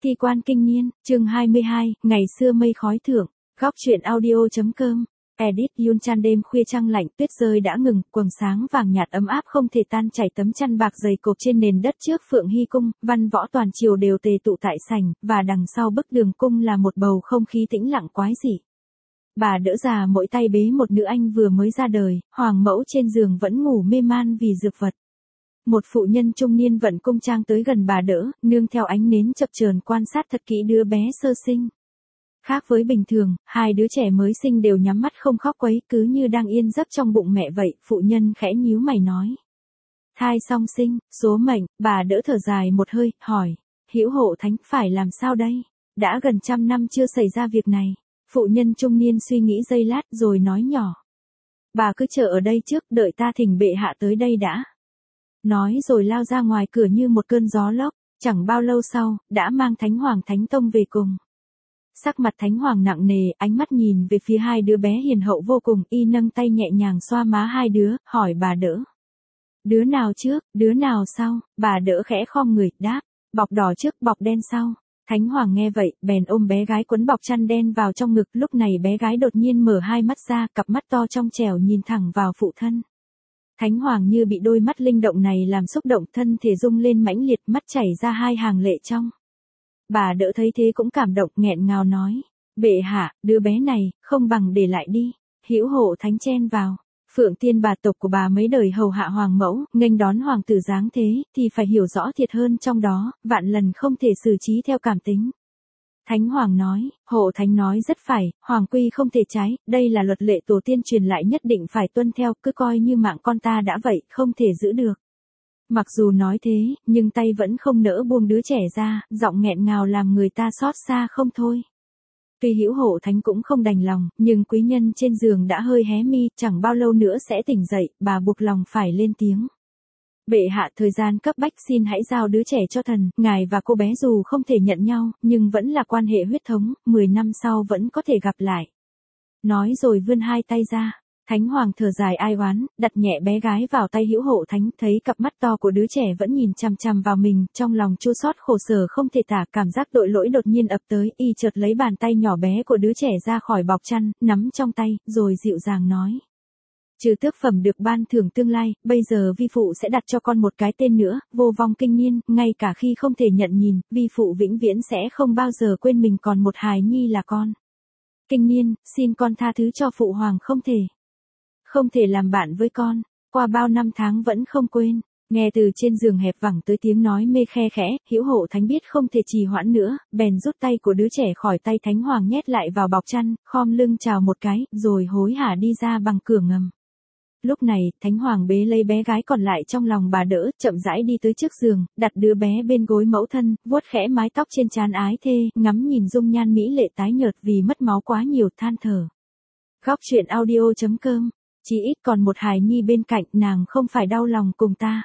Ti quan kinh niên, chương 22, ngày xưa mây khói thượng, góc truyện audio.com. Edit Yunchan đêm khuya trăng lạnh tuyết rơi đã ngừng, quầng sáng vàng nhạt ấm áp không thể tan chảy tấm chăn bạc dày cộp trên nền đất trước Phượng Hy cung, văn võ toàn triều đều tề tụ tại sảnh, và đằng sau bức đường cung là một bầu không khí tĩnh lặng quái dị. Bà đỡ già mỗi tay bế một nữ anh vừa mới ra đời, hoàng mẫu trên giường vẫn ngủ mê man vì dược vật. Một phụ nhân trung niên vận cung trang tới gần bà đỡ, nương theo ánh nến chập chờn quan sát thật kỹ đứa bé sơ sinh. Khác với bình thường, hai đứa trẻ mới sinh đều nhắm mắt không khóc quấy, cứ như đang yên giấc trong bụng mẹ vậy, phụ nhân khẽ nhíu mày nói. Thai song sinh, số mệnh, bà đỡ thở dài một hơi, hỏi, Hữu Hộ Thánh phải làm sao đây? Đã gần 100 năm chưa xảy ra việc này. Phụ nhân trung niên suy nghĩ giây lát rồi nói nhỏ. Bà cứ chờ ở đây trước, đợi ta thỉnh bệ hạ tới đây đã. Nói rồi lao ra ngoài cửa như một cơn gió lốc, chẳng bao lâu sau, đã mang Thánh Hoàng Thánh Tông về cùng. Sắc mặt Thánh Hoàng nặng nề, ánh mắt nhìn về phía hai đứa bé hiền hậu vô cùng, y nâng tay nhẹ nhàng xoa má hai đứa, hỏi bà đỡ. Đứa nào trước, đứa nào sau? Bà đỡ khẽ khom người, đáp, bọc đỏ trước, bọc đen sau. Thánh Hoàng nghe vậy, bèn ôm bé gái quấn bọc chăn đen vào trong ngực, lúc này bé gái đột nhiên mở hai mắt ra, cặp mắt to trong trẻo nhìn thẳng vào phụ thân. Thánh Hoàng như bị đôi mắt linh động này làm xúc động, thân thể rung lên mãnh liệt, mắt chảy ra hai hàng lệ trong. Bà đỡ thấy thế cũng cảm động, nghẹn ngào nói, bệ hạ, đứa bé này, không bằng để lại đi. Hữu Hộ Thánh chen vào. Phượng Tiên bà tộc của bà mấy đời hầu hạ hoàng mẫu, nghênh đón hoàng tử giáng thế, thì phải hiểu rõ thiệt hơn trong đó, vạn lần không thể xử trí theo cảm tính. Thánh Hoàng nói, Hộ Thánh nói rất phải, hoàng quy không thể trái, đây là luật lệ tổ tiên truyền lại nhất định phải tuân theo, cứ coi như mạng con ta đã vậy, không thể giữ được. Mặc dù nói thế, nhưng tay vẫn không nỡ buông đứa trẻ ra, giọng nghẹn ngào làm người ta xót xa không thôi. Tuy Hữu Hộ Thánh cũng không đành lòng, nhưng quý nhân trên giường đã hơi hé mi, chẳng bao lâu nữa sẽ tỉnh dậy, bà buộc lòng phải lên tiếng. Bệ hạ, thời gian cấp bách, xin hãy giao đứa trẻ cho thần, ngài và cô bé dù không thể nhận nhau, nhưng vẫn là quan hệ huyết thống, 10 năm sau vẫn có thể gặp lại. Nói rồi vươn hai tay ra. Thánh Hoàng thở dài ai oán, đặt nhẹ bé gái vào tay Hữu Hộ Thánh, thấy cặp mắt to của đứa trẻ vẫn nhìn chằm chằm vào mình, trong lòng chua xót khổ sở không thể tả, cảm giác tội lỗi đột nhiên ập tới, y chợt lấy bàn tay nhỏ bé của đứa trẻ ra khỏi bọc chăn, nắm trong tay, rồi dịu dàng nói. Trừ tước phẩm được ban thưởng tương lai, bây giờ vi phụ sẽ đặt cho con một cái tên nữa, Vô Vong Kinh Niên, ngay cả khi không thể nhận nhìn, vi phụ vĩnh viễn sẽ không bao giờ quên mình còn một hài nhi là con. Kinh Niên, xin con tha thứ cho phụ hoàng không thể làm bạn với con, qua bao năm tháng vẫn không quên. Nghe từ trên giường hẹp vẳng tới tiếng nói mê khe khẽ, Hữu Hộ Thánh biết không thể trì hoãn nữa, bèn rút tay của đứa trẻ khỏi tay Thánh Hoàng nhét lại vào bọc chăn, khom lưng chào một cái, rồi hối hả đi ra bằng cửa ngầm. Lúc này, Thánh Hoàng bế lấy bé gái còn lại trong lòng bà đỡ, chậm rãi đi tới trước giường, đặt đứa bé bên gối mẫu thân, vuốt khẽ mái tóc trên trán ái thê, ngắm nhìn dung nhan mỹ lệ tái nhợt vì mất máu quá nhiều, than thở. Góc truyện audio.com. Chỉ ít còn một hài nhi bên cạnh, nàng không phải đau lòng cùng ta.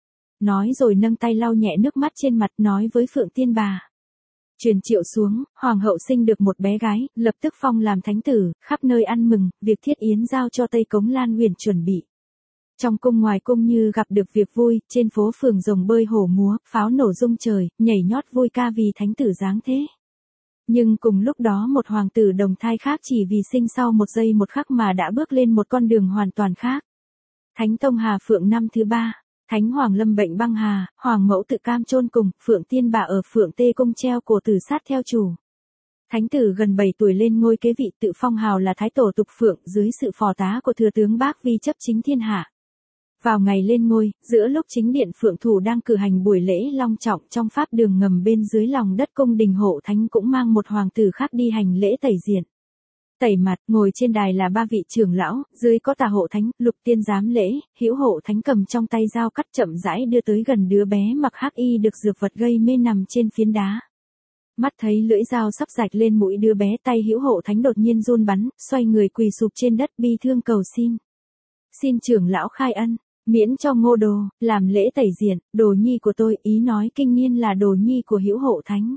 Nói rồi nâng tay lau nhẹ nước mắt trên mặt, nói với Phượng Tiên bà. Truyền triệu xuống, hoàng hậu sinh được một bé gái, lập tức phong làm thánh tử, khắp nơi ăn mừng, việc thiết yến giao cho Tây Cống Lan Huyền chuẩn bị. Trong cung ngoài cung như gặp được việc vui, trên phố phường rồng bơi hổ múa, pháo nổ rung trời, nhảy nhót vui ca vì thánh tử giáng thế. Nhưng cùng lúc đó một hoàng tử đồng thai khác chỉ vì sinh sau một giây một khắc mà đã bước lên một con đường hoàn toàn khác. Thánh Tông Hà Phượng năm thứ 3, Thánh Hoàng lâm bệnh băng hà, hoàng mẫu tự cam chôn cùng, Phượng Tiên bà ở Phượng Tê cung treo cổ tử sát theo chủ. Thánh tử gần 7 tuổi lên ngôi kế vị, tự phong hào là Thái Tổ Tục Phượng, dưới sự phò tá của thừa tướng Bác Vi chấp chính thiên hạ. Vào ngày lên ngôi, giữa lúc chính điện Phượng Thủ đang cử hành buổi lễ long trọng, trong pháp đường ngầm bên dưới lòng đất cung đình Hộ Thánh cũng mang một hoàng tử khác đi hành lễ tẩy diện. Tẩy mặt, ngồi trên đài là 3 vị trưởng lão, dưới có Tả Hộ Thánh, Lục Tiên giám lễ, Hữu Hộ Thánh cầm trong tay dao cắt chậm rãi đưa tới gần đứa bé mặc hắc y được dược vật gây mê nằm trên phiến đá. Mắt thấy lưỡi dao sắp rạch lên mũi đứa bé, tay Hữu Hộ Thánh đột nhiên run bắn, xoay người quỳ sụp trên đất bi thương cầu xin. Xin trưởng lão khai ân. Miễn cho Ngô Đồ, làm lễ tẩy diện, đồ nhi của tôi, ý nói Kinh Niên là đồ nhi của Hữu Hộ Thánh.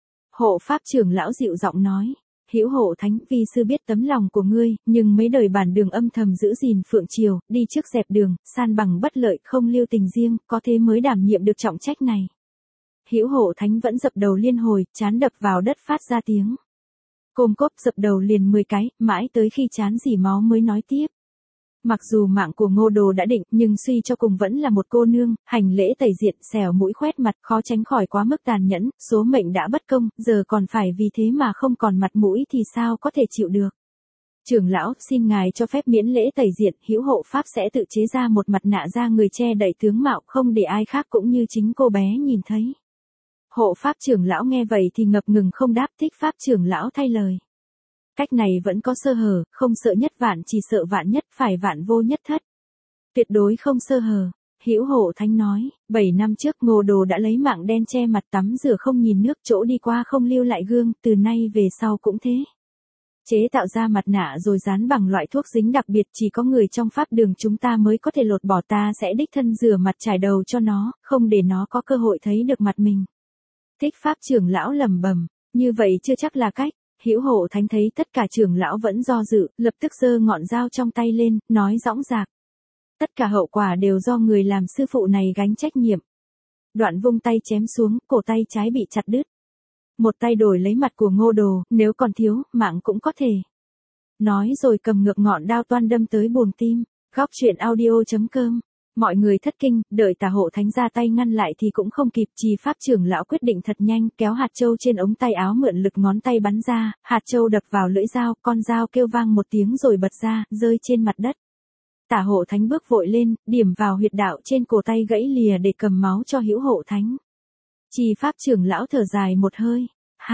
Hộ Pháp trưởng lão dịu giọng nói, Hữu Hộ Thánh, vi sư biết tấm lòng của ngươi, nhưng mấy đời bản đường âm thầm giữ gìn Phượng Triều, đi trước dẹp đường, san bằng bất lợi, không lưu tình riêng, có thế mới đảm nhiệm được trọng trách này. Hữu Hộ Thánh vẫn dập đầu liên hồi, trán đập vào đất phát ra tiếng côm cốp, dập đầu liền 10 cái, mãi tới khi trán rỉ máu mới nói tiếp. Mặc dù mạng của Ngô Đồ đã định, nhưng suy cho cùng vẫn là một cô nương, hành lễ tẩy diện, xẻo mũi khoét mặt, khó tránh khỏi quá mức tàn nhẫn, số mệnh đã bất công, giờ còn phải vì thế mà không còn mặt mũi thì sao có thể chịu được. Trưởng lão, xin ngài cho phép miễn lễ tẩy diện, Hữu Hộ Pháp sẽ tự chế ra một mặt nạ da người che đậy tướng mạo, không để ai khác cũng như chính cô bé nhìn thấy. Hộ Pháp trưởng lão nghe vậy thì ngập ngừng không đáp. Thích Pháp trưởng lão thay lời. Cách này vẫn có sơ hở, không sợ nhất vạn chỉ sợ vạn nhất, phải vạn vô nhất thất. Tuyệt đối không sơ hở. Hữu Hộ Thánh nói, 7 năm trước Ngô Đồ đã lấy mạng đen che mặt tắm rửa không nhìn nước, chỗ đi qua không lưu lại gương, từ nay về sau cũng thế. Chế tạo ra mặt nạ rồi dán bằng loại thuốc dính đặc biệt, chỉ có người trong pháp đường chúng ta mới có thể lột bỏ, ta sẽ đích thân rửa mặt trải đầu cho nó, không để nó có cơ hội thấy được mặt mình. Thích Pháp trưởng lão lẩm bẩm, như vậy chưa chắc là cách. Hữu Hộ Thánh thấy tất cả trưởng lão vẫn do dự, lập tức giơ ngọn dao trong tay lên, nói dõng dạc. Tất cả hậu quả đều do người làm sư phụ này gánh trách nhiệm. Đoạn vung tay chém xuống, cổ tay trái bị chặt đứt. Một tay đổi lấy mặt của Ngô Đồ, nếu còn thiếu, mạng cũng có thể. Nói rồi cầm ngược ngọn đao toan đâm tới buồng tim. Góc truyện audio.com. Mọi người thất kinh, đợi Tả Hộ Thánh ra tay ngăn lại thì cũng không kịp, Trì Pháp trưởng lão quyết định thật nhanh, kéo hạt châu trên ống tay áo mượn lực ngón tay bắn ra, hạt châu đập vào lưỡi dao, con dao kêu vang một tiếng rồi bật ra, rơi trên mặt đất. Tả Hộ Thánh bước vội lên, điểm vào huyệt đạo trên cổ tay gãy lìa để cầm máu cho Hữu Hộ Thánh. Trì Pháp trưởng lão thở dài một hơi.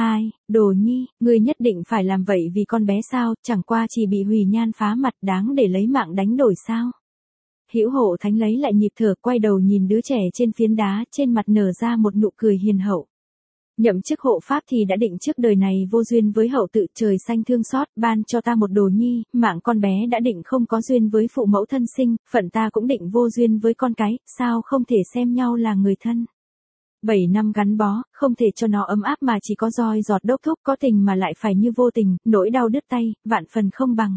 Đồ nhi, ngươi nhất định phải làm vậy vì con bé sao, chẳng qua chỉ bị hủy nhan phá mặt, đáng để lấy mạng đánh đổi sao. Hữu Hộ Thánh lấy lại nhịp thở, quay đầu nhìn đứa trẻ trên phiến đá, trên mặt nở ra một nụ cười hiền hậu. Nhậm chức hộ pháp thì đã định trước đời này vô duyên với hậu tự, trời xanh thương xót, ban cho ta một đồ nhi, mạng con bé đã định không có duyên với phụ mẫu thân sinh, phận ta cũng định vô duyên với con cái, sao không thể xem nhau là người thân. 7 năm gắn bó, không thể cho nó ấm áp mà chỉ có roi giọt đốc thúc, có tình mà lại phải như vô tình, nỗi đau đứt tay, vạn phần không bằng.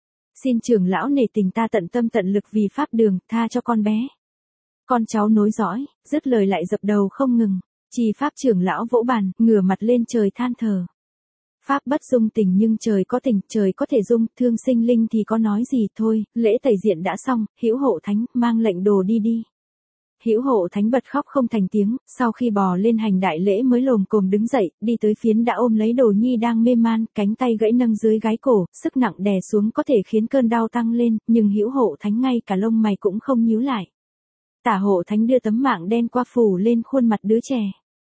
Xin trưởng lão nể tình ta tận tâm tận lực vì pháp đường, tha cho con bé. Con cháu nối dõi, dứt lời lại dập đầu không ngừng. Trì Pháp trưởng lão vỗ bàn, ngửa mặt lên trời than thở. Pháp bất dung tình nhưng trời có tình, trời có thể dung, thương sinh linh thì có nói gì thôi, lễ tẩy diện đã xong, Hữu Hộ Thánh, mang lệnh đồ đi đi. Hữu Hộ Thánh bật khóc không thành tiếng, sau khi bò lên hành đại lễ mới lồm cồm đứng dậy, đi tới phiến đã ôm lấy Đồ nhi đang mê man, cánh tay gãy nâng dưới gáy cổ, sức nặng đè xuống có thể khiến cơn đau tăng lên, nhưng Hữu Hộ Thánh ngay cả lông mày cũng không nhíu lại. Tả Hộ Thánh đưa tấm mạng đen qua phủ lên khuôn mặt đứa trẻ.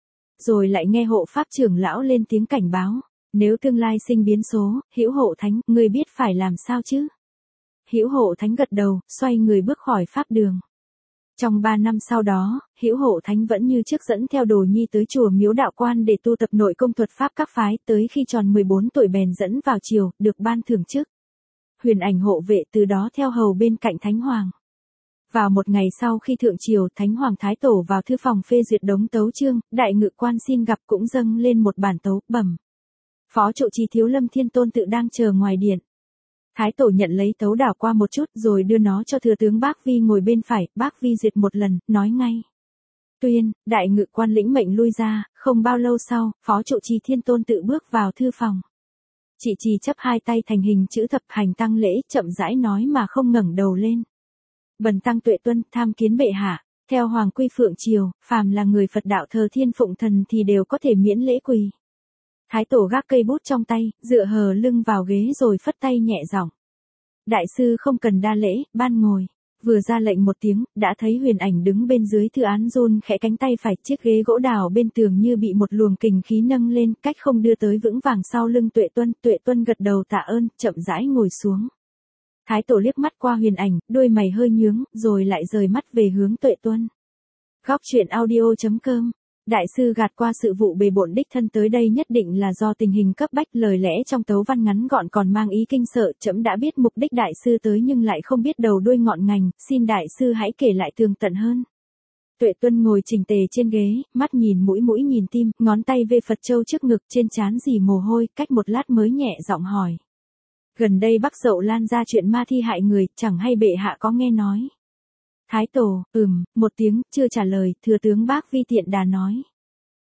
Rồi lại nghe hộ pháp trưởng lão lên tiếng cảnh báo, nếu tương lai sinh biến số, Hữu Hộ Thánh, ngươi biết phải làm sao chứ? Hữu Hộ Thánh gật đầu, xoay người bước khỏi pháp đường. Trong 3 năm sau đó, Hữu Hộ Thánh vẫn như trước dẫn theo Đồ nhi tới chùa Miếu Đạo Quan để tu tập nội công thuật pháp các phái, tới khi tròn 14 tuổi bèn dẫn vào triều, được ban thưởng chức Huyền Ảnh hộ vệ, từ đó theo hầu bên cạnh Thánh Hoàng. Vào một ngày sau khi thượng triều, Thánh Hoàng Thái Tổ vào thư phòng phê duyệt đống tấu chương, Đại Ngự Quan xin gặp, cũng dâng lên một bản tấu, bẩm. Phó trụ trì Thiếu Lâm Thiên Tôn tự đang chờ ngoài điện. Thái Tổ nhận lấy tấu đảo qua một chút rồi đưa nó cho thừa tướng Bác Vi ngồi bên phải, Bác Vi duyệt một lần, nói ngay. Tuyên, Đại Ngự Quan lĩnh mệnh lui ra, không bao lâu sau, Phó trụ trì Thiên Tôn tự bước vào thư phòng. Chị trì chấp hai tay thành hình chữ thập hành tăng lễ, chậm rãi nói mà không ngẩng đầu lên. Bần tăng Tuệ Tuân, tham kiến bệ hạ, theo Hoàng quy Phượng Triều, phàm là người Phật đạo thờ Thiên Phụng Thần thì đều có thể miễn lễ quỳ. Thái Tổ gác cây bút trong tay, dựa hờ lưng vào ghế rồi phất tay nhẹ giọng. Đại sư không cần đa lễ, ban ngồi. Vừa ra lệnh một tiếng, đã thấy Huyền Ảnh đứng bên dưới thư án run khẽ cánh tay phải, chiếc ghế gỗ đào bên tường như bị một luồng kình khí nâng lên, cách không đưa tới vững vàng sau lưng Tuệ Tuân gật đầu tạ ơn, chậm rãi ngồi xuống. Thái Tổ liếc mắt qua Huyền Ảnh, đôi mày hơi nhướng, rồi lại rời mắt về hướng Tuệ Tuân. Góc truyện audio.com. Đại sư gạt qua sự vụ bề bộn đích thân tới đây nhất định là do tình hình cấp bách, lời lẽ trong tấu văn ngắn gọn còn mang ý kinh sợ, trẫm đã biết mục đích đại sư tới nhưng lại không biết đầu đuôi ngọn ngành, xin đại sư hãy kể lại tường tận hơn. Tuệ Tuân ngồi chỉnh tề trên ghế, mắt nhìn mũi nhìn tim, ngón tay vê Phật châu trước ngực, trên trán dì mồ hôi, cách một lát mới nhẹ giọng hỏi. Gần đây Bắc Dậu lan ra chuyện ma thi hại người, chẳng hay bệ hạ có nghe nói. Thái Tổ, một tiếng, chưa trả lời, thừa tướng Bác Vi tiện đà nói.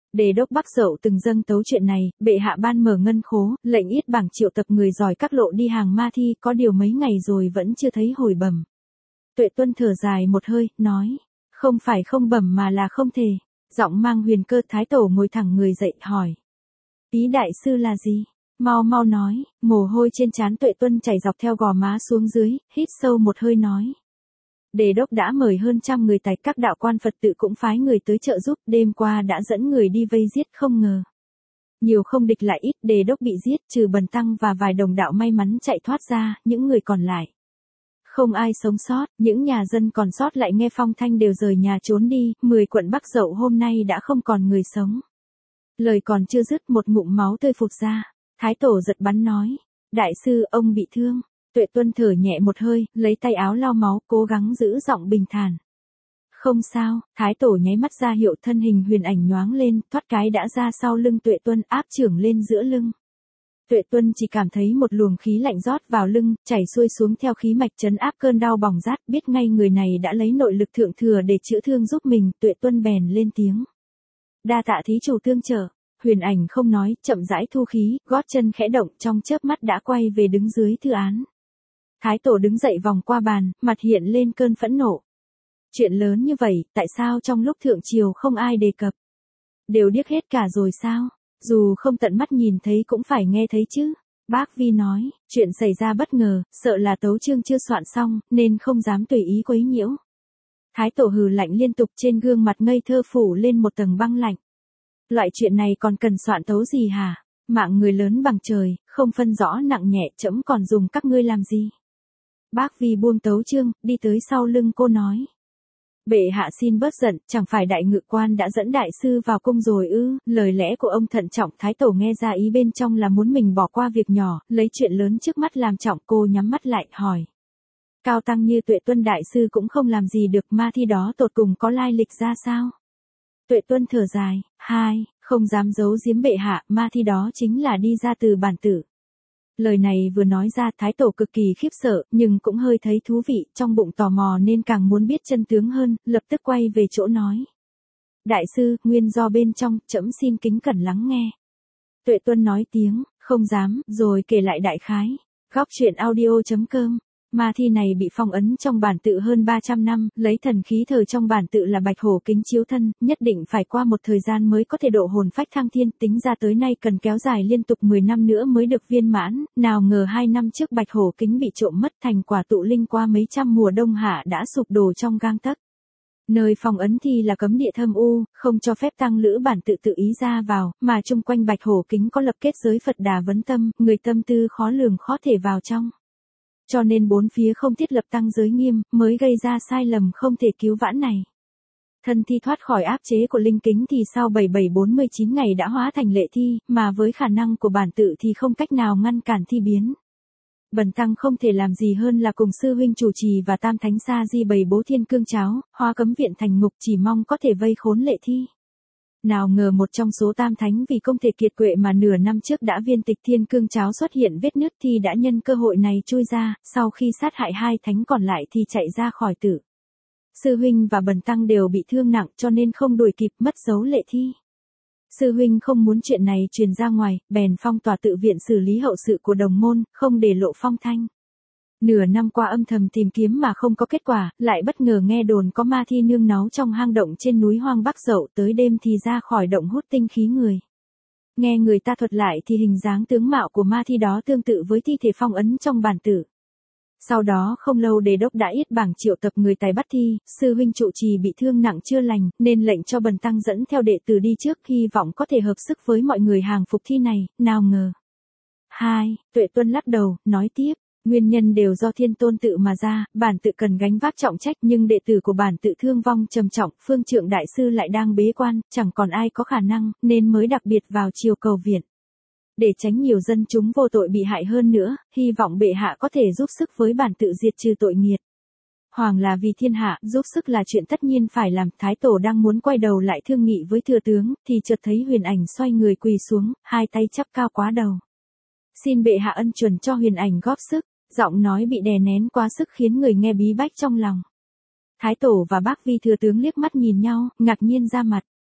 Đề đốc Bắc Dậu từng dâng tấu chuyện này, bệ hạ ban mở ngân khố, lệnh yết bảng triệu tập người giỏi các lộ đi hàng ma thi, có điều mấy ngày rồi vẫn chưa thấy hồi bẩm. Tuệ Tuân thở dài một hơi, nói, không phải không bẩm mà là không thể. Giọng mang huyền cơ. Thái tổ ngồi thẳng người dậy, hỏi, ý đại sư là gì? Mau mau nói. Mồ hôi trên trán Tuệ Tuân chảy dọc theo gò má xuống dưới, hít sâu một hơi nói. Đề đốc đã mời hơn 100 người tài, các đạo quan Phật tự cũng phái người tới trợ giúp, đêm qua đã dẫn người đi vây giết, không ngờ. Nhiều không địch lại ít, đề đốc bị giết, trừ Bần Tăng và vài đồng đạo may mắn chạy thoát ra, những người còn lại. Không ai sống sót, những nhà dân còn sót lại nghe phong thanh đều rời nhà trốn đi, 10 quận Bắc Dậu hôm nay đã không còn người sống. Lời còn chưa dứt, một ngụm máu tươi phụt ra. Thái tổ giật bắn nói, đại sư, ông bị thương. Tuệ Tuân thở nhẹ một hơi, lấy tay áo lau máu, cố gắng giữ giọng bình thản. Không sao. Thái tổ nháy mắt ra hiệu, thân hình huyền ảnh nhoáng lên, thoát cái đã ra sau lưng Tuệ Tuân, áp chưởng lên giữa lưng. Tuệ Tuân chỉ cảm thấy một luồng khí lạnh rót vào lưng, chảy xuôi xuống theo khí mạch trấn áp cơn đau bỏng rát, biết ngay người này đã lấy nội lực thượng thừa để chữa thương giúp mình. Tuệ Tuân bèn lên tiếng, đa tạ thí chủ tương trợ. Huyền ảnh không nói, chậm rãi thu khí, gót chân khẽ động, trong chớp mắt đã quay về đứng dưới thư án. Thái tổ đứng dậy vòng qua bàn, mặt hiện lên cơn phẫn nộ. Chuyện lớn như vậy, tại sao trong lúc thượng triều không ai đề cập? Đều điếc hết cả rồi sao? Dù không tận mắt nhìn thấy cũng phải nghe thấy chứ. Bác Vi nói, chuyện xảy ra bất ngờ, sợ là tấu chương chưa soạn xong, nên không dám tùy ý quấy nhiễu. Thái tổ hừ lạnh liên tục, trên gương mặt ngây thơ phủ lên một tầng băng lạnh. Loại chuyện này còn cần soạn tấu gì hả? Mạng người lớn bằng trời, không phân rõ nặng nhẹ, trẫm còn dùng các ngươi làm gì? Bác Vi buông tấu chương, đi tới sau lưng cô nói. Bệ hạ xin bớt giận, chẳng phải đại ngự quan đã dẫn đại sư vào cung rồi ư? Lời lẽ của ông thận trọng. Thái tổ nghe ra ý bên trong là muốn mình bỏ qua việc nhỏ, lấy chuyện lớn trước mắt làm trọng. Cô nhắm mắt lại, hỏi. Cao tăng như Tuệ Tuân đại sư cũng không làm gì được, ma thi đó tột cùng có lai lịch ra sao? Tuệ Tuân thở dài, không dám giấu giếm bệ hạ, ma thi đó chính là đi ra từ bản tử. Lời này vừa nói ra, Thái tổ cực kỳ khiếp sợ, nhưng cũng hơi thấy thú vị, trong bụng tò mò nên càng muốn biết chân tướng hơn, lập tức quay về chỗ nói. Đại sư, nguyên do bên trong, trẫm xin kính cẩn lắng nghe. Tuệ Tuân nói tiếng, không dám, rồi kể lại đại khái. Góc truyện audio.com. Ma thi này bị phong ấn trong bản tự hơn 300 năm, lấy thần khí thờ trong bản tự là bạch hổ kính chiếu thân, nhất định phải qua một thời gian mới có thể độ hồn phách thăng thiên, tính ra tới nay cần kéo dài liên tục 10 năm nữa mới được viên mãn, nào ngờ 2 năm trước bạch hổ kính bị trộm mất, thành quả tụ linh qua mấy trăm mùa đông hạ đã sụp đổ trong gang tấc. Nơi phong ấn thi là cấm địa thâm u, không cho phép tăng lữ bản tự ý ra vào, mà chung quanh bạch hổ kính có lập kết giới Phật Đà vấn tâm, người tâm tư khó lường khó thể vào trong. Cho nên bốn phía không thiết lập tăng giới nghiêm, mới gây ra sai lầm không thể cứu vãn này. Thân thi thoát khỏi áp chế của linh kính thì sau 7749 ngày đã hóa thành lệ thi, mà với khả năng của bản tự thì không cách nào ngăn cản thi biến. Bần tăng không thể làm gì hơn là cùng sư huynh chủ trì và tam thánh sa di bày bố thiên cương cháo, hóa cấm viện thành ngục, chỉ mong có thể vây khốn lệ thi. Nào ngờ một trong số tam thánh vì không thể kiệt quệ mà nửa năm trước đã viên tịch thiên cương cháo xuất hiện vết nứt, thì đã nhân cơ hội này chui ra, sau khi sát hại 2 thánh còn lại thì chạy ra khỏi tử. Sư huynh và bần tăng đều bị thương nặng, cho nên không đuổi kịp, mất dấu lệ thi. Sư huynh không muốn chuyện này truyền ra ngoài, bèn phong tỏa tự viện xử lý hậu sự của đồng môn, không để lộ phong thanh. Nửa năm qua âm thầm tìm kiếm mà không có kết quả, lại bất ngờ nghe đồn có ma thi nương náu trong hang động trên núi hoang Bắc Dậu, tới đêm thì ra khỏi động hút tinh khí người. Nghe người ta thuật lại thì hình dáng tướng mạo của ma thi đó tương tự với thi thể phong ấn trong bản tử. Sau đó không lâu đề đốc đã yết bảng triệu tập người tài bắt thi, sư huynh trụ trì bị thương nặng chưa lành, nên lệnh cho bần tăng dẫn theo đệ tử đi trước, hy vọng có thể hợp sức với mọi người hàng phục thi này, nào ngờ. Tuệ Tuân lắc đầu, nói tiếp. Nguyên nhân đều do thiên tôn tự mà ra, bản tự cần gánh vác trọng trách, nhưng đệ tử của bản tự thương vong trầm trọng, phương trượng đại sư lại đang bế quan, chẳng còn ai có khả năng, nên mới đặc biệt vào chiều cầu viện. Để tránh nhiều dân chúng vô tội bị hại hơn nữa, hy vọng bệ hạ có thể giúp sức với bản tự diệt trừ tội nghiệt. Hoàng là vì thiên hạ, giúp sức là chuyện tất nhiên phải làm. Thái tổ đang muốn quay đầu lại thương nghị với thừa tướng, thì chợt thấy huyền ảnh xoay người quỳ xuống, 2 tay chắp cao quá đầu. Xin bệ hạ ân chuẩn cho huyền ảnh góp sức. Giọng nói bị đè nén quá sức khiến người nghe bí bách trong lòng. Thái tổ và bác Vi thừa tướng liếc mắt nhìn nhau, ngạc nhiên ra mặt.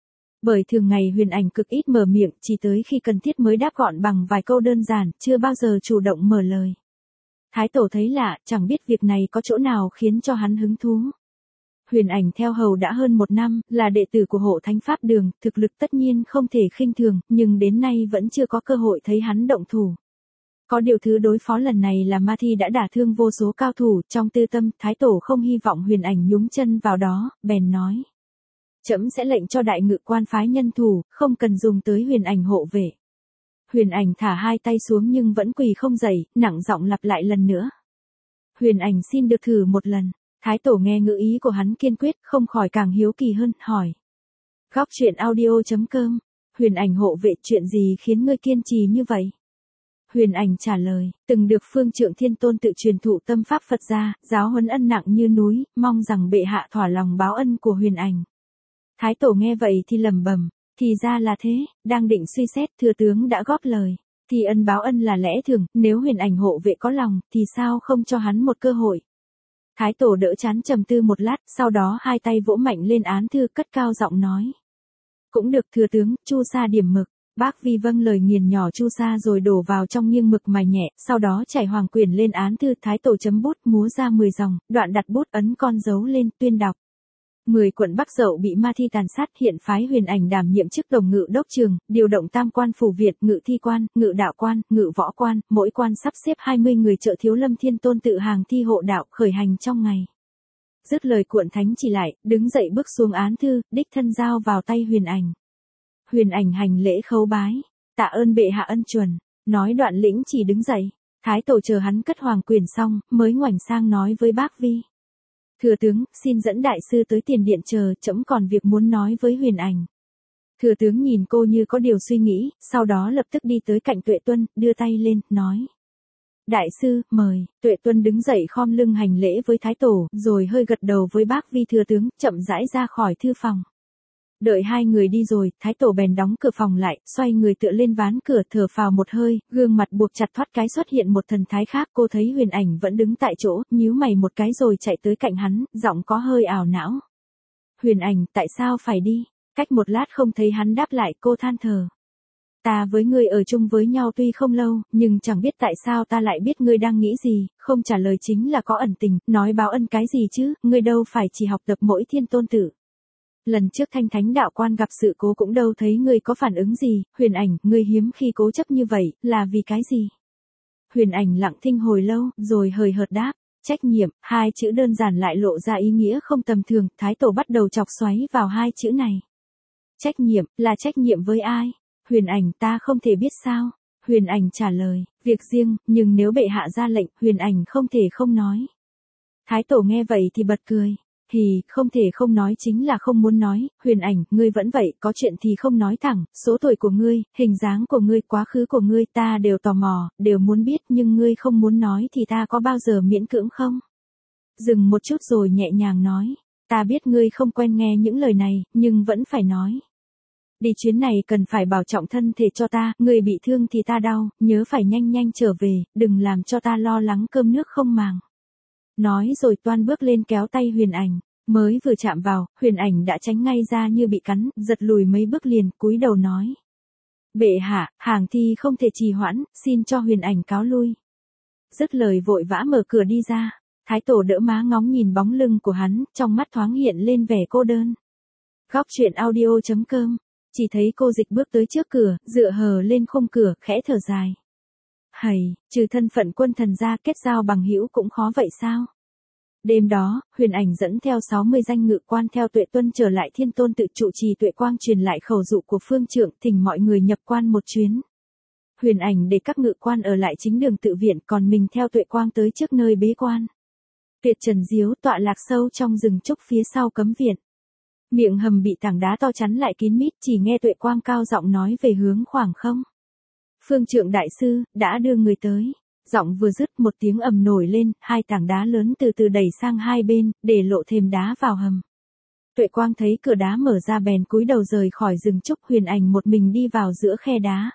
Bởi thường ngày Huyền Ảnh cực ít mở miệng, chỉ tới khi cần thiết mới đáp gọn bằng vài câu đơn giản, chưa bao giờ chủ động mở lời. Thái tổ thấy lạ, chẳng biết việc này có chỗ nào khiến cho hắn hứng thú. Huyền Ảnh theo hầu đã hơn 1 năm, là đệ tử của Hộ Thánh Pháp Đường, thực lực tất nhiên không thể khinh thường, nhưng đến nay vẫn chưa có cơ hội thấy hắn động thủ. Có điều thứ đối phó lần này là ma thi đã đả thương vô số cao thủ, trong tư tâm, Thái tổ không hy vọng Huyền Ảnh nhúng chân vào đó, bèn nói. Trẫm sẽ lệnh cho đại ngự quan phái nhân thủ, không cần dùng tới Huyền Ảnh hộ vệ. Huyền Ảnh thả hai tay xuống nhưng vẫn quỳ không dậy, nặng giọng lặp lại lần nữa. Huyền Ảnh xin được thử một lần. Thái tổ nghe ngữ ý của hắn kiên quyết, không khỏi càng hiếu kỳ hơn, hỏi. Góc truyện audio.com, Huyền Ảnh hộ vệ, chuyện gì khiến ngươi kiên trì như vậy? Huyền Ảnh trả lời, từng được Phương Trượng Thiên Tôn tự truyền thụ tâm pháp Phật gia, giáo huấn ân nặng như núi, mong rằng bệ hạ thỏa lòng báo ân của Huyền Ảnh. Thái tổ nghe vậy thì lẩm bẩm, thì ra là thế, đang định suy xét, thừa tướng đã góp lời. Thì ân báo ân là lẽ thường, nếu Huyền Ảnh hộ vệ có lòng, thì sao không cho hắn một cơ hội. Thái tổ đỡ chán trầm tư một lát, sau đó hai tay vỗ mạnh lên án thư, cất cao giọng nói. Cũng được thừa tướng, chu sa điểm mực. Bác Vi vâng lời, nghiền nhỏ chu sa rồi đổ vào trong nghiêng mực mài nhẹ, sau đó chảy hoàng quyển lên án thư. Thái tổ chấm bút, múa ra 10 dòng, đoạn đặt bút ấn con dấu lên, tuyên đọc. 10 quận Bắc Dậu bị ma thi tàn sát, hiện phái Huyền Ảnh đảm nhiệm chức Đồng Ngự Đốc Trường, điều động tam quan phủ Việt, ngự thi quan, ngự đạo quan, ngự võ quan, mỗi quan sắp xếp 20 người trợ thiếu Lâm Thiên Tôn tự hàng thi hộ đạo, khởi hành trong ngày. Dứt lời cuộn thánh chỉ lại, đứng dậy bước xuống án thư, đích thân giao vào tay Huyền Ảnh. Huyền Ảnh hành lễ khấu bái, tạ ơn bệ hạ ân chuẩn, nói đoạn lĩnh chỉ đứng dậy. Thái tổ chờ hắn cất hoàng quyền xong, mới ngoảnh sang nói với bác Vi. Thừa tướng, xin dẫn đại sư tới tiền điện chờ, trẫm còn việc muốn nói với Huyền Ảnh. Thừa tướng nhìn cô như có điều suy nghĩ, sau đó lập tức đi tới cạnh Tuệ Tuân, đưa tay lên, nói. Đại sư, mời. Tuệ Tuân đứng dậy khom lưng hành lễ với Thái tổ, rồi hơi gật đầu với bác Vi. Thừa tướng, chậm rãi ra khỏi thư phòng. Đợi hai người đi rồi, Thái tổ bèn đóng cửa phòng lại, xoay người tựa lên ván cửa, thở phào một hơi, gương mặt buộc chặt thoát cái xuất hiện một thần thái khác. Cô thấy Huyền Ảnh vẫn đứng tại chỗ, nhíu mày một cái rồi chạy tới cạnh hắn, giọng có hơi ảo não. Huyền Ảnh, tại sao phải đi? Cách một lát không thấy hắn đáp lại, cô than thở. Ta với ngươi ở chung với nhau tuy không lâu, nhưng chẳng biết tại sao ta lại biết ngươi đang nghĩ gì, không trả lời chính là có ẩn tình, nói báo ân cái gì chứ, ngươi đâu phải chỉ học tập mỗi Thiên Tôn tử. Lần trước Thanh Thánh đạo quan gặp sự cố cũng đâu thấy ngươi có phản ứng gì. Huyền Ảnh, ngươi hiếm khi cố chấp như vậy, là vì cái gì? Huyền Ảnh lặng thinh hồi lâu, rồi hời hợt đáp, trách nhiệm, hai chữ đơn giản lại lộ ra ý nghĩa không tầm thường. Thái tổ bắt đầu chọc xoáy vào hai chữ này. Trách nhiệm, là trách nhiệm với ai? Huyền Ảnh, ta không thể biết sao? Huyền Ảnh trả lời, việc riêng, nhưng nếu bệ hạ ra lệnh, Huyền Ảnh không thể không nói. Thái tổ nghe vậy thì bật cười. Thì, không thể không nói chính là không muốn nói. Huyền Ảnh, ngươi vẫn vậy, có chuyện thì không nói thẳng, số tuổi của ngươi, hình dáng của ngươi, quá khứ của ngươi, ta đều tò mò, đều muốn biết, nhưng ngươi không muốn nói thì ta có bao giờ miễn cưỡng không? Dừng một chút rồi nhẹ nhàng nói, ta biết ngươi không quen nghe những lời này, nhưng vẫn phải nói. Đi chuyến này cần phải bảo trọng thân thể cho ta, ngươi bị thương thì ta đau, nhớ phải nhanh nhanh trở về, đừng làm cho ta lo lắng cơm nước không màng. Nói rồi toan bước lên kéo tay Huyền Ảnh, mới vừa chạm vào, Huyền Ảnh đã tránh ngay ra như bị cắn, giật lùi mấy bước liền, cúi đầu nói. Bệ hạ, hàng thi không thể trì hoãn, xin cho Huyền Ảnh cáo lui. Dứt lời vội vã mở cửa đi ra, Thái tổ đỡ má ngóng nhìn bóng lưng của hắn, trong mắt thoáng hiện lên vẻ cô đơn. Góc truyện audio.com, chỉ thấy cô dịch bước tới trước cửa, dựa hờ lên khung cửa, khẽ thở dài. Hầy, trừ thân phận quân thần ra kết giao bằng hữu cũng khó vậy sao? Đêm đó, Huyền Ảnh dẫn theo 60 danh ngự quan theo Tuệ Tuân trở lại Thiên Tôn tự trụ trì. Tuệ Quang truyền lại khẩu dụ của Phương Trượng, thỉnh mọi người nhập quan một chuyến. Huyền Ảnh để các ngự quan ở lại chính đường tự viện, còn mình theo Tuệ Quang tới trước nơi bế quan. Tuyệt Trần Diếu tọa lạc sâu trong rừng trúc phía sau cấm viện. Miệng hầm bị tảng đá to chắn lại kín mít, chỉ nghe Tuệ Quang cao giọng nói về hướng khoảng không. Phương Trượng đại sư, đã đưa người tới. Giọng vừa dứt một tiếng ầm nổi lên, hai tảng đá lớn từ từ đẩy sang hai bên, để lộ thềm đá vào hầm. Tuệ Quang thấy cửa đá mở ra bèn cúi đầu rời khỏi rừng trúc. Huyền Ảnh một mình đi vào giữa khe đá.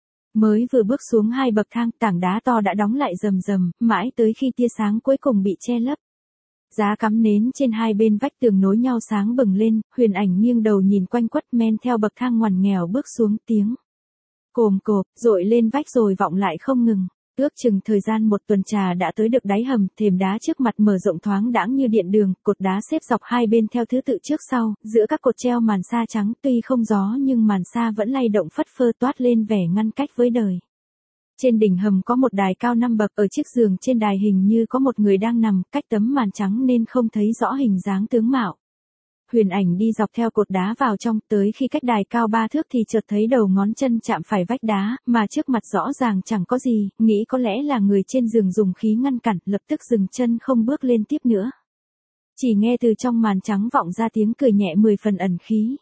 Mới vừa bước xuống 2 bậc thang, tảng đá to đã đóng lại rầm rầm, mãi tới khi tia sáng cuối cùng bị che lấp. Giá cắm nến trên hai bên vách tường nối nhau sáng bừng lên, Huyền Ảnh nghiêng đầu nhìn quanh quất men theo bậc thang ngoằn nghèo bước xuống, tiếng cồm cộp dội lên vách rồi vọng lại không ngừng. Ước chừng thời gian một tuần trà đã tới được đáy hầm, thềm đá trước mặt mở rộng thoáng đãng như điện đường, cột đá xếp dọc hai bên theo thứ tự trước sau, giữa các cột treo màn sa trắng, tuy không gió nhưng màn sa vẫn lay động phất phơ toát lên vẻ ngăn cách với đời. Trên đỉnh hầm có một đài cao 5 bậc, ở chiếc giường trên đài hình như có một người đang nằm, cách tấm màn trắng nên không thấy rõ hình dáng tướng mạo. Huyền Ảnh đi dọc theo cột đá vào trong, tới khi cách đài cao 3 thước thì chợt thấy đầu ngón chân chạm phải vách đá, mà trước mặt rõ ràng chẳng có gì, nghĩ có lẽ là người trên giường dùng khí ngăn cản, lập tức dừng chân không bước lên tiếp nữa. Chỉ nghe từ trong màn trắng vọng ra tiếng cười nhẹ 10 phần ẩn khí.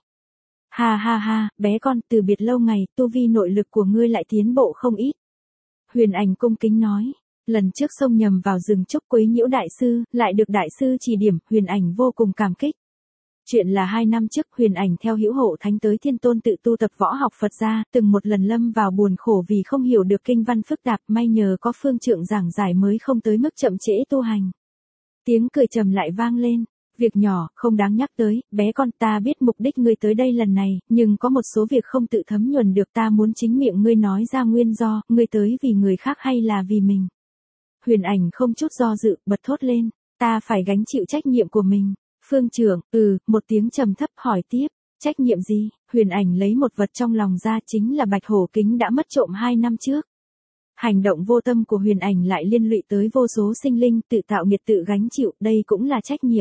Ha ha ha, bé con, từ biệt lâu ngày, tu vi nội lực của ngươi lại tiến bộ không ít. Huyền Ảnh cung kính nói, lần trước xông nhầm vào rừng trúc quấy nhiễu đại sư, lại được đại sư chỉ điểm, Huyền Ảnh vô cùng cảm kích. Chuyện là 2 năm trước, Huyền Ảnh theo hữu hộ thánh tới Thiên Tôn tự tu tập võ học Phật gia, từng một lần lâm vào buồn khổ vì không hiểu được kinh văn phức tạp, may nhờ có phương trượng giảng giải mới không tới mức chậm trễ tu hành. Tiếng cười trầm lại vang lên, việc nhỏ, không đáng nhắc tới, bé con, ta biết mục đích ngươi tới đây lần này, nhưng có một số việc không tự thấm nhuần được, ta muốn chính miệng ngươi nói ra nguyên do, ngươi tới vì người khác hay là vì mình. Huyền Ảnh không chút do dự, bật thốt lên, ta phải gánh chịu trách nhiệm của mình. Phương trưởng, một tiếng trầm thấp hỏi tiếp, trách nhiệm gì? Huyền Ảnh lấy một vật trong lòng ra, chính là bạch hổ kính đã mất trộm 2 năm trước. Hành động vô tâm của Huyền Ảnh lại liên lụy tới vô số sinh linh, tự tạo nghiệt tự gánh chịu, đây cũng là trách nhiệm.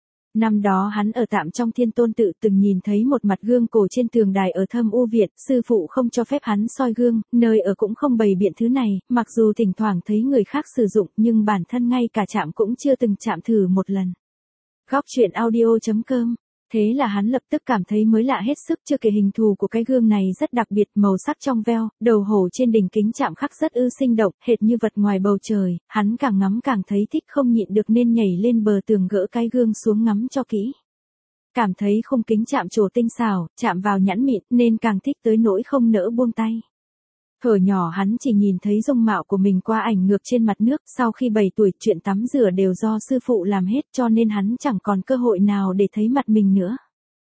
Năm đó hắn ở tạm trong Thiên Tôn tự từng nhìn thấy một mặt gương cổ trên tường đài ở Thâm U Việt, sư phụ không cho phép hắn soi gương, nơi ở cũng không bày biện thứ này, mặc dù thỉnh thoảng thấy người khác sử dụng nhưng bản thân ngay cả chạm cũng chưa từng chạm thử một lần. Góc truyện audio.com. Thế là hắn lập tức cảm thấy mới lạ hết sức, chưa kể hình thù của cái gương này rất đặc biệt, màu sắc trong veo, đầu hổ trên đỉnh kính chạm khắc rất sinh động, hệt như vật ngoài bầu trời, hắn càng ngắm càng thấy thích không nhịn được nên nhảy lên bờ tường gỡ cái gương xuống ngắm cho kỹ. Cảm thấy khung kính chạm trổ tinh xảo, chạm vào nhẵn mịn nên càng thích tới nỗi không nỡ buông tay. Thuở nhỏ hắn chỉ nhìn thấy dung mạo của mình qua ảnh ngược trên mặt nước, sau khi 7 tuổi chuyện tắm rửa đều do sư phụ làm hết cho nên hắn chẳng còn cơ hội nào để thấy mặt mình nữa.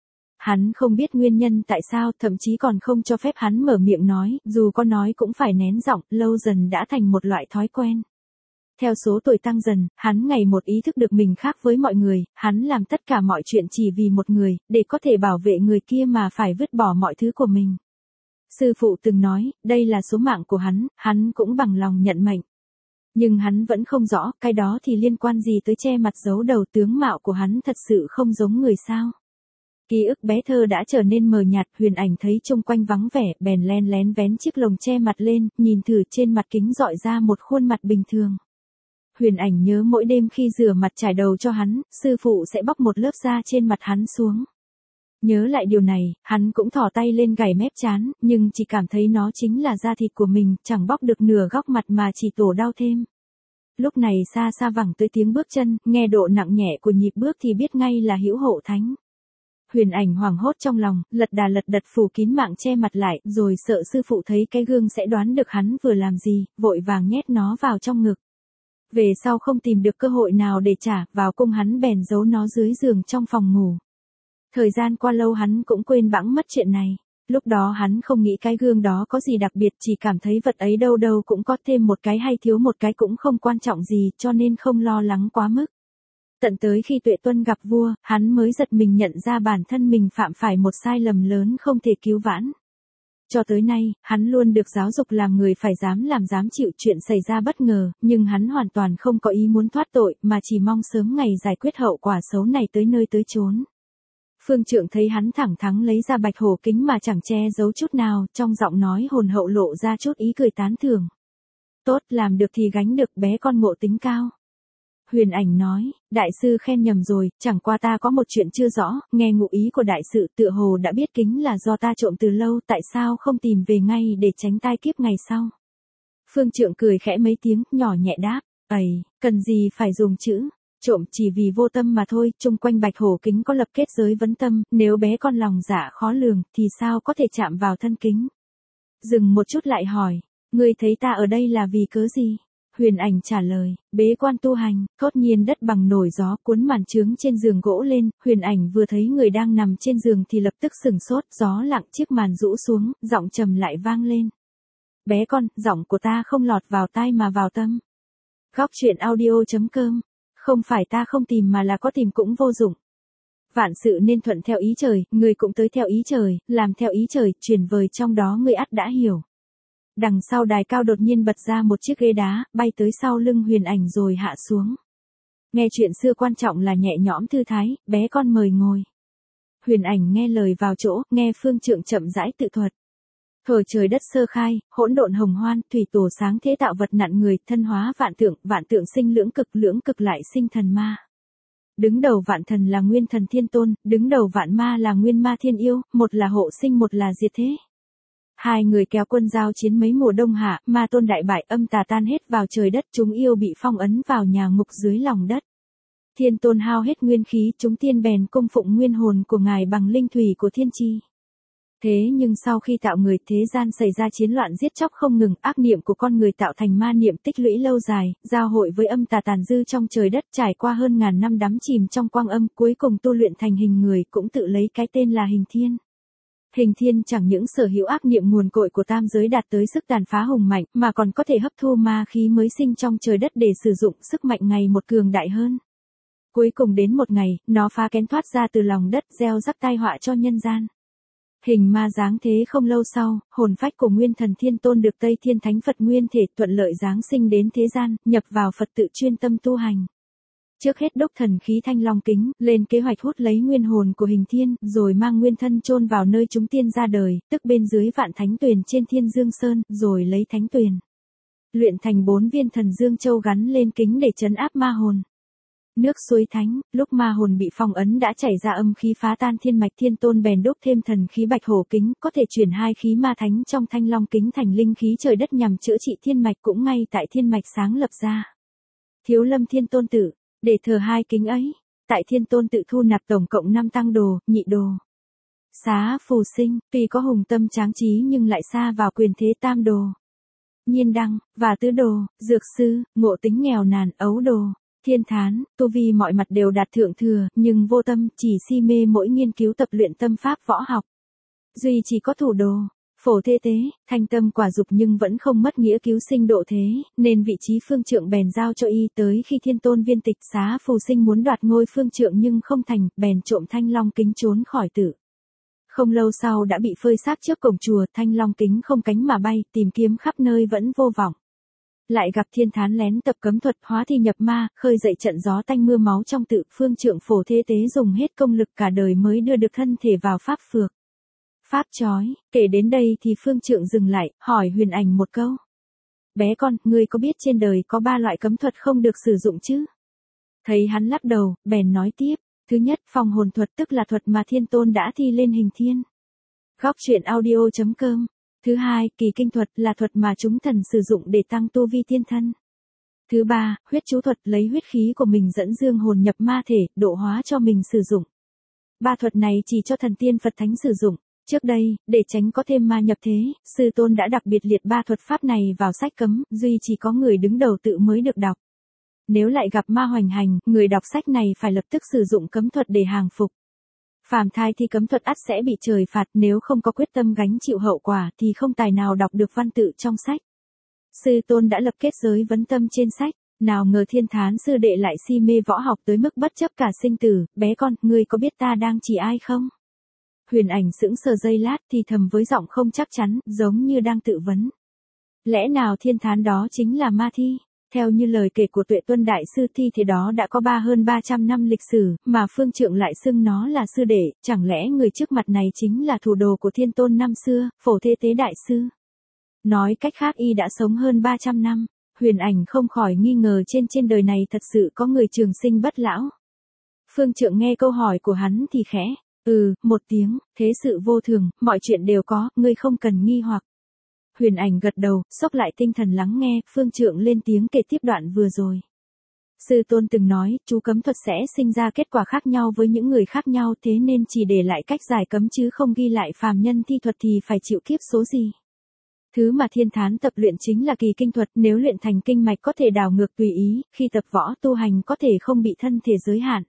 Hắn không biết nguyên nhân tại sao, thậm chí còn không cho phép hắn mở miệng nói, dù có nói cũng phải nén giọng, lâu dần đã thành một loại thói quen. Theo số tuổi tăng dần, hắn ngày một ý thức được mình khác với mọi người, hắn làm tất cả mọi chuyện chỉ vì một người, để có thể bảo vệ người kia mà phải vứt bỏ mọi thứ của mình. Sư phụ từng nói, đây là số mạng của hắn cũng bằng lòng nhận mệnh. Nhưng hắn vẫn không rõ, cái đó thì liên quan gì tới che mặt giấu đầu, tướng mạo của hắn thật sự không giống người sao. Ký ức bé thơ đã trở nên mờ nhạt, Huyền Ảnh thấy chung quanh vắng vẻ, bèn len lén vén chiếc lồng che mặt lên, nhìn thử trên mặt kính dọi ra một khuôn mặt bình thường. Huyền Ảnh nhớ mỗi đêm khi rửa mặt trải đầu cho hắn, sư phụ sẽ bóc một lớp da trên mặt hắn xuống. Nhớ lại điều này, hắn cũng thò tay lên gảy mép trán, nhưng chỉ cảm thấy nó chính là da thịt của mình, chẳng bóc được nửa góc mặt mà chỉ tổ đau thêm. Lúc này xa xa vẳng tới tiếng bước chân, nghe độ nặng nhẹ của nhịp bước thì biết ngay là hữu hộ thánh. Huyền Ảnh hoảng hốt trong lòng, lật đà lật đật phủ kín mạng che mặt lại, rồi sợ sư phụ thấy cái gương sẽ đoán được hắn vừa làm gì, vội vàng nhét nó vào trong ngực. Về sau không tìm được cơ hội nào để trả, vào cung hắn bèn giấu nó dưới giường trong phòng ngủ. Thời gian qua lâu hắn cũng quên bẵng mất chuyện này. Lúc đó hắn không nghĩ cái gương đó có gì đặc biệt, chỉ cảm thấy vật ấy đâu đâu cũng có, thêm một cái hay thiếu một cái cũng không quan trọng gì, cho nên không lo lắng quá mức. Tận tới khi Tuệ Tuân gặp vua, hắn mới giật mình nhận ra bản thân mình phạm phải một sai lầm lớn không thể cứu vãn. Cho tới nay, hắn luôn được giáo dục làm người phải dám chịu chuyện xảy ra bất ngờ, nhưng hắn hoàn toàn không có ý muốn thoát tội, mà chỉ mong sớm ngày giải quyết hậu quả xấu này tới nơi tới chốn. Phương trượng thấy hắn thẳng thắn lấy ra bạch hổ kính mà chẳng che giấu chút nào, trong giọng nói hồn hậu lộ ra chút ý cười tán thưởng. Tốt, làm được thì gánh được, bé con ngộ tính cao. Huyền Ảnh nói, đại sư khen nhầm rồi, chẳng qua ta có một chuyện chưa rõ, nghe ngụ ý của đại sự, tựa hồ đã biết kính là do ta trộm từ lâu, tại sao không tìm về ngay để tránh tai kiếp ngày sau. Phương trượng cười khẽ mấy tiếng, nhỏ nhẹ đáp, cần gì phải dùng chữ trộm, chỉ vì vô tâm mà thôi, chung quanh bạch hổ kính có lập kết giới vấn tâm, nếu bé con lòng dạ khó lường, thì sao có thể chạm vào thân kính. Dừng một chút lại hỏi, ngươi thấy ta ở đây là vì cớ gì? Huyền Ảnh trả lời, bế quan tu hành, thốt nhiên đất bằng nổi gió cuốn màn trướng trên giường gỗ lên, Huyền Ảnh vừa thấy người đang nằm trên giường thì lập tức sửng sốt, gió lặng chiếc màn rũ xuống, giọng trầm lại vang lên. Bé con, giọng của ta không lọt vào tai mà vào tâm. Góc truyện audio.com, không phải ta không tìm mà là có tìm cũng vô dụng. Vạn sự nên thuận theo ý trời, người cũng tới theo ý trời, làm theo ý trời, chuyển vời trong đó người ắt đã hiểu. Đằng sau đài cao đột nhiên bật ra một chiếc ghế đá, bay tới sau lưng Huyền Ảnh rồi hạ xuống. Nghe chuyện xưa quan trọng là nhẹ nhõm thư thái, bé con mời ngồi. Huyền Ảnh nghe lời vào chỗ, nghe phương trượng chậm rãi tự thuật. Thuở trời đất sơ khai, hỗn độn hồng hoan, thủy tổ sáng thế tạo vật nặn người, thân hóa vạn tượng sinh lưỡng cực lại sinh thần ma. Đứng đầu vạn thần là nguyên thần thiên tôn, đứng đầu vạn ma là nguyên ma thiên yêu, một là hộ sinh một là diệt thế. Hai người kéo quân giao chiến mấy mùa đông hạ, ma tôn đại bại, âm tà tan hết vào trời đất, chúng yêu bị phong ấn vào nhà ngục dưới lòng đất. Thiên tôn hao hết nguyên khí, chúng tiên bèn cung phụng nguyên hồn của ngài bằng linh thủy của thiên chi. Thế nhưng sau khi tạo người, thế gian xảy ra chiến loạn giết chóc không ngừng, ác niệm của con người tạo thành ma niệm tích lũy lâu dài, giao hội với âm tà tàn dư trong trời đất, trải qua hơn ngàn năm đắm chìm trong quang âm, cuối cùng tu luyện thành hình người, cũng tự lấy cái tên là Hình Thiên. Hình Thiên chẳng những sở hữu ác niệm nguồn cội của tam giới đạt tới sức tàn phá hùng mạnh, mà còn có thể hấp thu ma khí mới sinh trong trời đất để sử dụng, sức mạnh ngày một cường đại hơn. Cuối cùng đến một ngày, nó phá kén thoát ra từ lòng đất, gieo rắc tai họa cho nhân gian. Hình ma giáng thế không lâu sau, hồn phách của Nguyên Thần Thiên Tôn được Tây Thiên Thánh Phật Nguyên Thể thuận lợi giáng sinh đến thế gian, nhập vào Phật tự chuyên tâm tu hành. Trước hết đúc thần khí Thanh Long Kính, lên kế hoạch hút lấy nguyên hồn của Hình Thiên, rồi mang nguyên thân chôn vào nơi chúng tiên ra đời, tức bên dưới Vạn Thánh Tuyền trên Thiên Dương Sơn, rồi lấy Thánh Tuyền luyện thành 4 viên thần dương châu gắn lên kính để trấn áp ma hồn. Nước suối thánh, lúc ma hồn bị phong ấn đã chảy ra âm khí phá tan thiên mạch, Thiên Tôn bèn đúc thêm thần khí Bạch Hổ Kính, có thể chuyển hai khí ma thánh trong Thanh Long Kính thành linh khí trời đất nhằm chữa trị thiên mạch, cũng ngay tại thiên mạch sáng lập ra Thiếu Lâm Thiên Tôn tự, để thờ hai kính ấy. Tại Thiên Tôn tự thu nạp tổng cộng 5 tăng đồ, nhị đồ. Xá Phù Sinh, tuy có hùng tâm tráng trí nhưng lại xa vào quyền thế tam đồ. Nhiên Đăng, và tứ đồ, Dược Sư, ngộ tính nghèo nàn, ấu đồ. Thiên Thán, tu vi mọi mặt đều đạt thượng thừa, nhưng vô tâm, chỉ si mê mỗi nghiên cứu tập luyện tâm pháp võ học. Duy chỉ có thủ đồ, Phổ Thế Tế, thanh tâm quả dục nhưng vẫn không mất nghĩa cứu sinh độ thế, nên vị trí phương trượng bèn giao cho y. Tới khi Thiên Tôn viên tịch, Xá Phù Sinh muốn đoạt ngôi phương trượng nhưng không thành, bèn trộm Thanh Long Kính trốn khỏi tự. Không lâu sau đã bị phơi xác trước cổng chùa, Thanh Long Kính không cánh mà bay, tìm kiếm khắp nơi vẫn vô vọng. Lại gặp Thiên Thán lén tập cấm thuật, hóa thi nhập ma, khơi dậy trận gió tanh mưa máu trong tự, phương trượng Phổ Thế Tế dùng hết công lực cả đời mới đưa được thân thể vào pháp phược. Pháp chói, kể đến đây thì phương trượng dừng lại, hỏi Huyền Ảnh một câu. Bé con, ngươi có biết trên đời có 3 loại cấm thuật không được sử dụng chứ? Thấy hắn lắc đầu, bèn nói tiếp. Thứ nhất, phong hồn thuật, tức là thuật mà Thiên Tôn đã thi lên Hình Thiên. Góc truyện audio.com. Thứ hai, kỳ kinh thuật, là thuật mà chúng thần sử dụng để tăng tu vi tiên thân. Thứ ba, huyết chú thuật, lấy huyết khí của mình dẫn dương hồn nhập ma thể, độ hóa cho mình sử dụng. 3 thuật này chỉ cho thần tiên Phật thánh sử dụng. Trước đây, để tránh có thêm ma nhập thế, Sư Tôn đã đặc biệt liệt 3 thuật pháp này vào sách cấm, duy chỉ có người đứng đầu tự mới được đọc. Nếu lại gặp ma hoành hành, người đọc sách này phải lập tức sử dụng cấm thuật để hàng phục. Phàm thai thì cấm thuật ắt sẽ bị trời phạt, nếu không có quyết tâm gánh chịu hậu quả thì không tài nào đọc được văn tự trong sách. Sư Tôn đã lập kết giới vấn tâm trên sách, nào ngờ Thiên Thán sư đệ lại si mê võ học tới mức bất chấp cả sinh tử. Bé con, ngươi có biết ta đang chỉ ai không? Huyền Ảnh sững sờ giây lát thì thầm với giọng không chắc chắn, giống như đang tự vấn. Lẽ nào Thiên Thán đó chính là ma thi? Theo như lời kể của Tuệ Tuân Đại Sư thi thì đó đã có hơn 300 năm lịch sử, mà phương trượng lại xưng nó là sư đệ, chẳng lẽ người trước mặt này chính là thủ đồ của Thiên Tôn năm xưa, Phổ Thế Tế Đại Sư? Nói cách khác y đã sống hơn 300 năm, Huyền Ảnh không khỏi nghi ngờ trên đời này thật sự có người trường sinh bất lão. Phương trượng nghe câu hỏi của hắn thì khẽ, một tiếng, thế sự vô thường, mọi chuyện đều có, ngươi không cần nghi hoặc. Huyền Ảnh gật đầu, xốc lại tinh thần lắng nghe, phương trượng lên tiếng kể tiếp đoạn vừa rồi. Sư Tôn từng nói, chú cấm thuật sẽ sinh ra kết quả khác nhau với những người khác nhau, thế nên chỉ để lại cách giải cấm chứ không ghi lại phàm nhân thi thuật thì phải chịu kiếp số gì. Thứ mà thiên thán tập luyện chính là kỳ kinh thuật, nếu luyện thành kinh mạch có thể đảo ngược tùy ý, khi tập võ tu hành có thể không bị thân thể giới hạn.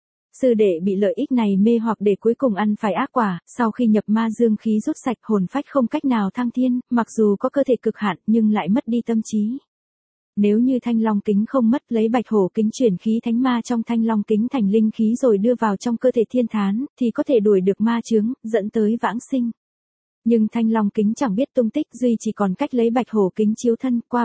Sư đệ bị lợi ích này mê hoặc để cuối cùng ăn phải ác quả, sau khi nhập ma dương khí rút sạch hồn phách không cách nào thăng thiên, mặc dù có cơ thể cực hạn nhưng lại mất đi tâm trí. Nếu như thanh long kính không mất, lấy bạch hổ kính chuyển khí thánh ma trong thanh long kính thành linh khí rồi đưa vào trong cơ thể thiên thán, thì có thể đuổi được ma chướng, dẫn tới vãng sinh. Nhưng thanh long kính chẳng biết tung tích, duy chỉ còn cách lấy bạch hổ kính chiếu thân, qua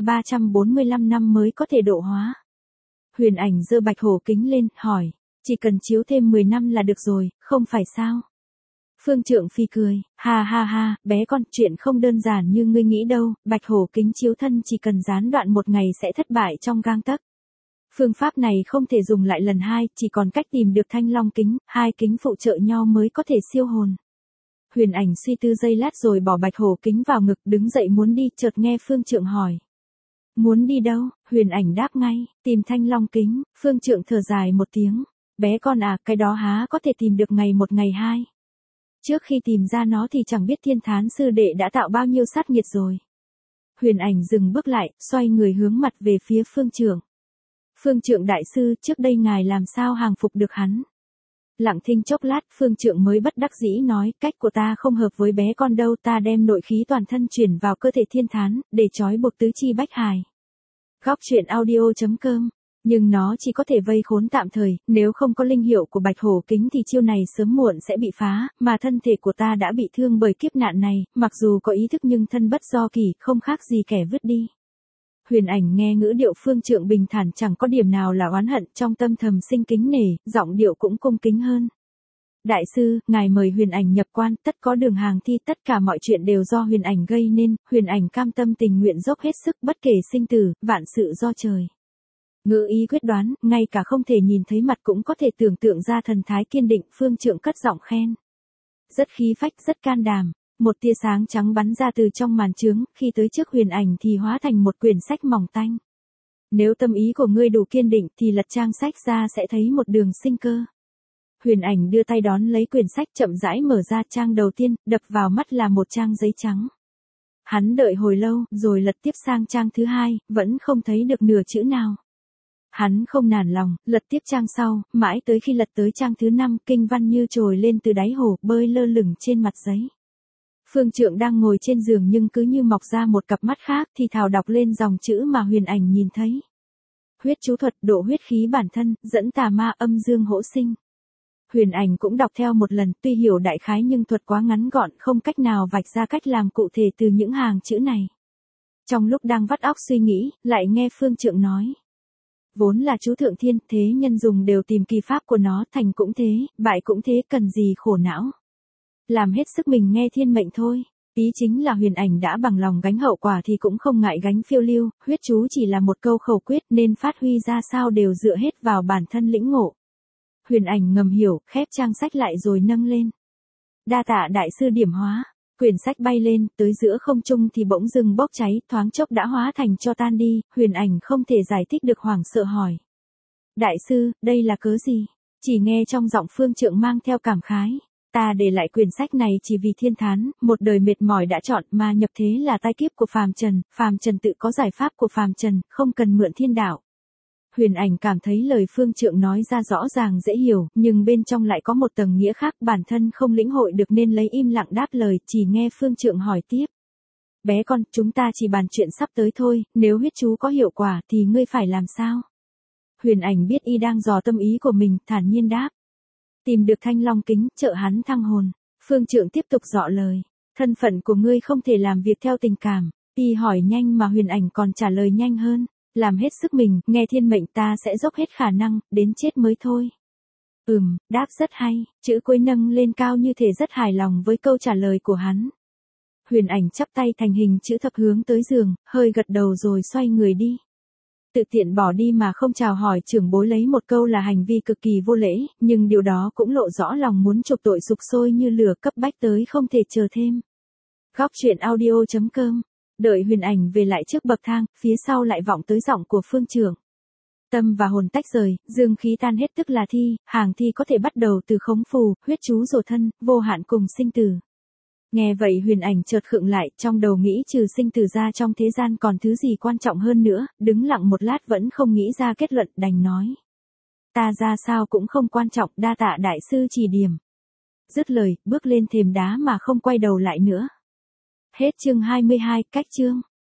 345 năm mới có thể độ hóa. Huyền Ảnh giơ bạch hổ kính lên, hỏi, chỉ cần chiếu thêm 10 năm là được rồi, không phải sao? Phương Trượng Phi cười, ha ha ha, bé con, chuyện không đơn giản như ngươi nghĩ đâu, bạch hổ kính chiếu thân chỉ cần gián đoạn một ngày sẽ thất bại trong gang tấc. Phương pháp này không thể dùng lại lần hai, chỉ còn cách tìm được thanh long kính, hai kính phụ trợ nhau mới có thể siêu hồn. Huyền Ảnh suy tư giây lát rồi bỏ bạch hổ kính vào ngực, đứng dậy muốn đi, chợt nghe Phương Trượng hỏi. Muốn đi đâu? Huyền Ảnh đáp ngay, tìm thanh long kính. Phương Trượng thở dài một tiếng, bé con à, cái đó há có thể tìm được ngày một ngày hai. Trước khi tìm ra nó thì chẳng biết thiên thán sư đệ đã tạo bao nhiêu sát nghiệt rồi. Huyền Ảnh dừng bước lại, xoay người hướng mặt về phía Phương Trượng. Phương Trượng đại sư, trước đây ngài làm sao hàng phục được hắn? Lặng thinh chốc lát, Phương Trượng mới bất đắc dĩ nói, cách của ta không hợp với bé con đâu, ta đem nội khí toàn thân chuyển vào cơ thể thiên thán, để trói buộc tứ chi bách hài. Góc truyện audio.com. Nhưng nó chỉ có thể vây khốn tạm thời, nếu không có linh hiệu của bạch hổ kính thì chiêu này sớm muộn sẽ bị phá, mà thân thể của ta đã bị thương bởi kiếp nạn này, mặc dù có ý thức nhưng thân bất do kỳ, không khác gì kẻ vứt đi. Huyền Ảnh nghe ngữ điệu Phương Trượng bình thản chẳng có điểm nào là oán hận, trong tâm thầm sinh kính nể, giọng điệu cũng cung kính hơn. Đại sư, ngài mời Huyền Ảnh nhập quan, tất có đường hàng thi, tất cả mọi chuyện đều do Huyền Ảnh gây nên, Huyền Ảnh cam tâm tình nguyện dốc hết sức, bất kể sinh tử, vạn sự do trời. Ngữ ý quyết đoán, ngay cả không thể nhìn thấy mặt cũng có thể tưởng tượng ra thần thái kiên định, Phương Trượng cất giọng khen. Rất khí phách, rất can đảm. Một tia sáng trắng bắn ra từ trong màn trướng, khi tới trước Huyền Ảnh thì hóa thành một quyển sách mỏng tanh. Nếu tâm ý của ngươi đủ kiên định thì lật trang sách ra sẽ thấy một đường sinh cơ. Huyền Ảnh đưa tay đón lấy quyển sách, chậm rãi mở ra trang đầu tiên, đập vào mắt là một trang giấy trắng. Hắn đợi hồi lâu, rồi lật tiếp sang trang thứ hai, vẫn không thấy được nửa chữ nào. Hắn không nản lòng, lật tiếp trang sau, mãi tới khi lật tới trang thứ 5, kinh văn như trồi lên từ đáy hồ, bơi lơ lửng trên mặt giấy. Phương Trượng đang ngồi trên giường nhưng cứ như mọc ra một cặp mắt khác, thì thào đọc lên dòng chữ mà Huyền Ảnh nhìn thấy. Huyết chú thuật, độ huyết khí bản thân, dẫn tà ma âm dương hỗ sinh. Huyền Ảnh cũng đọc theo một lần, tuy hiểu đại khái nhưng thuật quá ngắn gọn, không cách nào vạch ra cách làm cụ thể từ những hàng chữ này. Trong lúc đang vắt óc suy nghĩ, lại nghe Phương Trượng nói. Vốn là chú thượng thiên, thế nhân dùng đều tìm kỳ pháp của nó, thành cũng thế, bại cũng thế, cần gì khổ não. Làm hết sức mình nghe thiên mệnh thôi. Ý chính là Huyền Ảnh đã bằng lòng gánh hậu quả thì cũng không ngại gánh phiêu lưu, huyết chú chỉ là một câu khẩu quyết nên phát huy ra sao đều dựa hết vào bản thân lĩnh ngộ. Huyền Ảnh ngầm hiểu, khép trang sách lại rồi nâng lên. Đa tạ đại sư điểm hóa. Quyển sách bay lên, tới giữa không trung thì bỗng dưng bốc cháy, thoáng chốc đã hóa thành tro tan đi, Huyền Ảnh không thể giải thích được hoảng sợ hỏi. Đại sư, đây là cớ gì? Chỉ nghe trong giọng Phương Trượng mang theo cảm khái. Ta để lại quyển sách này chỉ vì thiên thán, một đời mệt mỏi đã chọn, mà nhập thế là tai kiếp của phàm trần tự có giải pháp của phàm trần, không cần mượn thiên đạo. Huyền Ảnh cảm thấy lời Phương Trượng nói ra rõ ràng dễ hiểu, nhưng bên trong lại có một tầng nghĩa khác, bản thân không lĩnh hội được nên lấy im lặng đáp lời, chỉ nghe Phương Trượng hỏi tiếp. Bé con, chúng ta chỉ bàn chuyện sắp tới thôi, nếu huyết chú có hiệu quả thì ngươi phải làm sao? Huyền Ảnh biết y đang dò tâm ý của mình, thản nhiên đáp. Tìm được thanh long kính, trợ hắn thăng hồn. Phương Trượng tiếp tục dọ lời. Thân phận của ngươi không thể làm việc theo tình cảm. Y hỏi nhanh mà Huyền Ảnh còn trả lời nhanh hơn. Làm hết sức mình, nghe thiên mệnh ta sẽ dốc hết khả năng, đến chết mới thôi. Đáp rất hay, chữ cuối nâng lên cao như thể rất hài lòng với câu trả lời của hắn. Huyền Ảnh chắp tay thành hình chữ thập hướng tới giường, hơi gật đầu rồi xoay người đi. Tự tiện bỏ đi mà không chào hỏi trưởng bối lấy một câu là hành vi cực kỳ vô lễ, nhưng điều đó cũng lộ rõ lòng muốn chuộc tội sục sôi như lửa, cấp bách tới không thể chờ thêm. Góc truyện audio.com. Đợi Huyền Ảnh về lại trước bậc thang, phía sau lại vọng tới giọng của Phương Trượng. Tâm và hồn tách rời, dương khí tan hết tức là thi, hàng thi có thể bắt đầu từ khống phù, huyết chú rồ thân, vô hạn cùng sinh tử. Nghe vậy Huyền Ảnh chợt khựng lại, trong đầu nghĩ trừ sinh tử ra trong thế gian còn thứ gì quan trọng hơn nữa, đứng lặng một lát vẫn không nghĩ ra kết luận, đành nói. Ta ra sao cũng không quan trọng, đa tạ đại sư chỉ điểm. Dứt lời, bước lên thềm đá mà không quay đầu lại nữa. Hết chương 22, cách chương.